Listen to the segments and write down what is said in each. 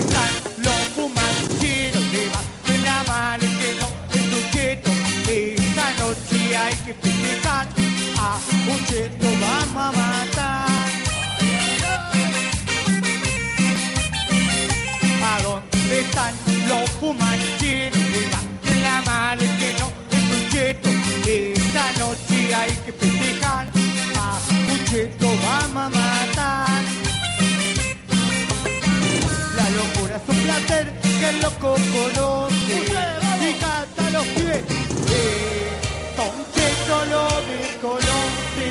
están los fumancheros de más en la mano que no es un cheto. Esta noche hay que festejar, a un cheto vamos a matar. ¿A dónde están los fumancheros de más en la mano que no es un cheto? Esta noche hay que festejar, a un cheto vamos a matar. La locura es un placer que el loco conoce. Fíjate a los pies, un cheto lo desconoce.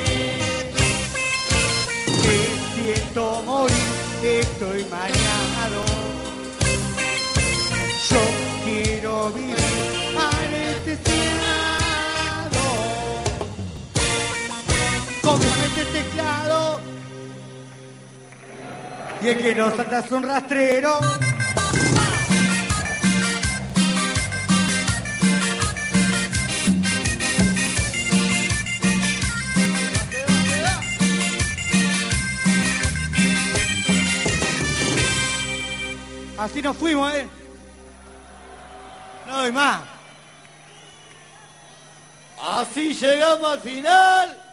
Que siento morir, estoy mareado. Yo quiero vivir anestesiado. Cómeme este teclado. Y el que nos atrasa un rastrero. Así nos fuimos, ¿eh? No doy más. Así llegamos al final